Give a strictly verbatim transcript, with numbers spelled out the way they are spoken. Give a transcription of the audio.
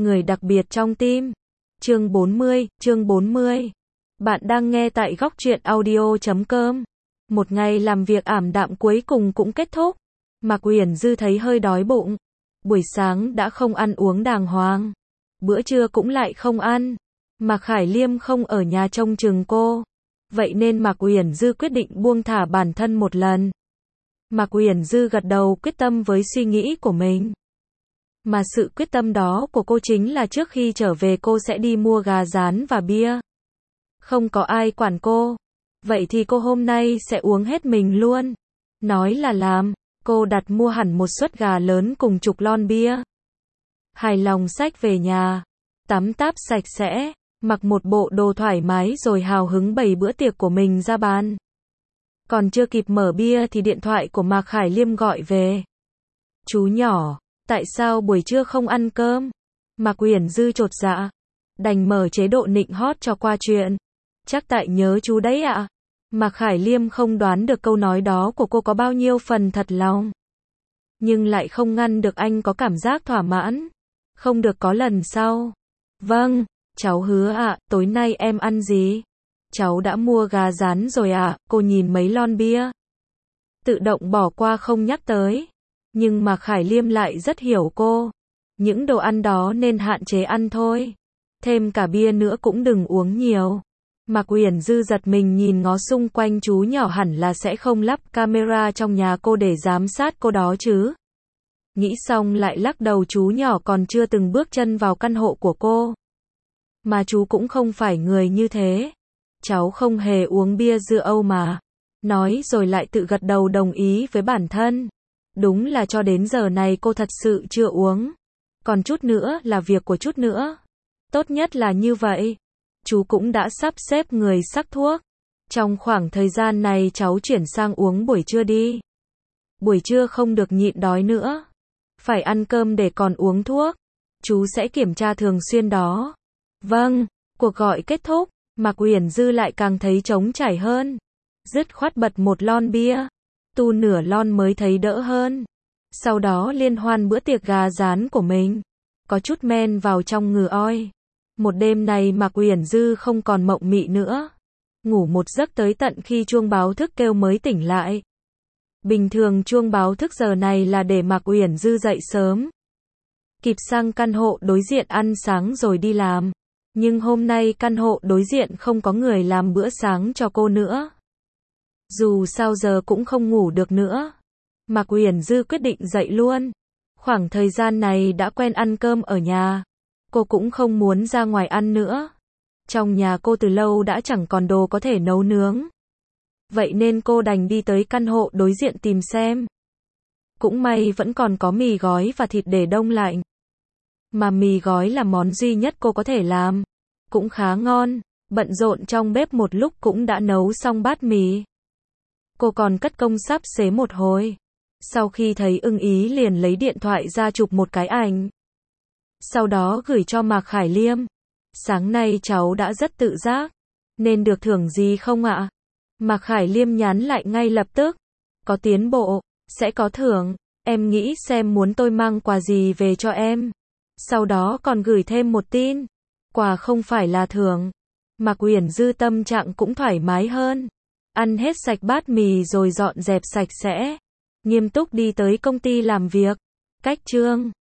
người đặc biệt trong tim. Chương bốn mươi, chương bốn mươi. Bạn đang nghe tại góc truyện audio chấm com. Một ngày làm việc ảm đạm cuối cùng cũng kết thúc. Mạc Uyển Dư thấy hơi đói bụng. Buổi sáng đã không ăn uống đàng hoàng. Bữa trưa cũng lại không ăn. Mạc Khải Liêm không ở nhà trông chừng cô. Vậy nên Mạc Uyển Dư quyết định buông thả bản thân một lần. Mạc Uyển Dư gật đầu quyết tâm với suy nghĩ của mình. Mà sự quyết tâm đó của cô chính là trước khi trở về cô sẽ đi mua gà rán và bia. Không có ai quản cô. Vậy thì cô hôm nay sẽ uống hết mình luôn. Nói là làm, cô đặt mua hẳn một suất gà lớn cùng chục lon bia. Hài lòng xách về nhà, tắm táp sạch sẽ, mặc một bộ đồ thoải mái rồi hào hứng bày bữa tiệc của mình ra bàn. Còn chưa kịp mở bia thì điện thoại của Mạc Khải Liêm gọi về. Chú nhỏ, tại sao buổi trưa không ăn cơm? Mạc Uyển Dư chột dạ, đành mở chế độ nịnh hót cho qua chuyện. Chắc tại nhớ chú đấy ạ. Mạc Khải Liêm không đoán được câu nói đó của cô có bao nhiêu phần thật lòng. Nhưng lại không ngăn được anh có cảm giác thỏa mãn. Không được có lần sau. Vâng, cháu hứa ạ, tối nay em ăn gì? Cháu đã mua gà rán rồi ạ, cô nhìn mấy lon bia. Tự động bỏ qua không nhắc tới. Nhưng mà Khải Liêm lại rất hiểu cô. Những đồ ăn đó nên hạn chế ăn thôi. Thêm cả bia nữa cũng đừng uống nhiều. Mạc Uyển Dư giật mình nhìn ngó xung quanh, chú nhỏ hẳn là sẽ không lắp camera trong nhà cô để giám sát cô đó chứ. Nghĩ xong lại lắc đầu, chú nhỏ còn chưa từng bước chân vào căn hộ của cô. Mà chú cũng không phải người như thế. Cháu không hề uống bia dưa Âu mà. Nói rồi lại tự gật đầu đồng ý với bản thân. Đúng là cho đến giờ này cô thật sự chưa uống. Còn chút nữa là việc của chút nữa. Tốt nhất là như vậy. Chú cũng đã sắp xếp người sắc thuốc. Trong khoảng thời gian này cháu chuyển sang uống buổi trưa đi. Buổi trưa không được nhịn đói nữa. Phải ăn cơm để còn uống thuốc. Chú sẽ kiểm tra thường xuyên đó. Vâng, cuộc gọi kết thúc. Mạc Uyển Dư lại càng thấy trống trải hơn. Dứt khoát bật một lon bia. Tu nửa lon mới thấy đỡ hơn. Sau đó liên hoan bữa tiệc gà rán của mình. Có chút men vào trong ngừ oi. Một đêm này Mạc Uyển Dư không còn mộng mị nữa. Ngủ một giấc tới tận khi chuông báo thức kêu mới tỉnh lại. Bình thường chuông báo thức giờ này là để Mạc Uyển Dư dậy sớm. Kịp sang căn hộ đối diện ăn sáng rồi đi làm. Nhưng hôm nay căn hộ đối diện không có người làm bữa sáng cho cô nữa. Dù sao giờ cũng không ngủ được nữa. Mạc Uyển Dư quyết định dậy luôn. Khoảng thời gian này đã quen ăn cơm ở nhà. Cô cũng không muốn ra ngoài ăn nữa. Trong nhà cô từ lâu đã chẳng còn đồ có thể nấu nướng. Vậy nên cô đành đi tới căn hộ đối diện tìm xem. Cũng may vẫn còn có mì gói và thịt để đông lạnh. Mà mì gói là món duy nhất cô có thể làm. Cũng khá ngon. Bận rộn trong bếp một lúc cũng đã nấu xong bát mì. Cô còn cất công sắp xế một hồi. Sau khi thấy ưng ý liền lấy điện thoại ra chụp một cái ảnh. Sau đó gửi cho Mạc Khải Liêm. Sáng nay cháu đã rất tự giác. Nên được thưởng gì không ạ? Mạc Khải Liêm nhắn lại ngay lập tức. Có tiến bộ, sẽ có thưởng. Em nghĩ xem muốn tôi mang quà gì về cho em. Sau đó còn gửi thêm một tin. Quà không phải là thưởng. Mạc Uyển Dư tâm trạng cũng thoải mái hơn. Ăn hết sạch bát mì rồi dọn dẹp sạch sẽ. Nghiêm túc đi tới công ty làm việc. Cách chương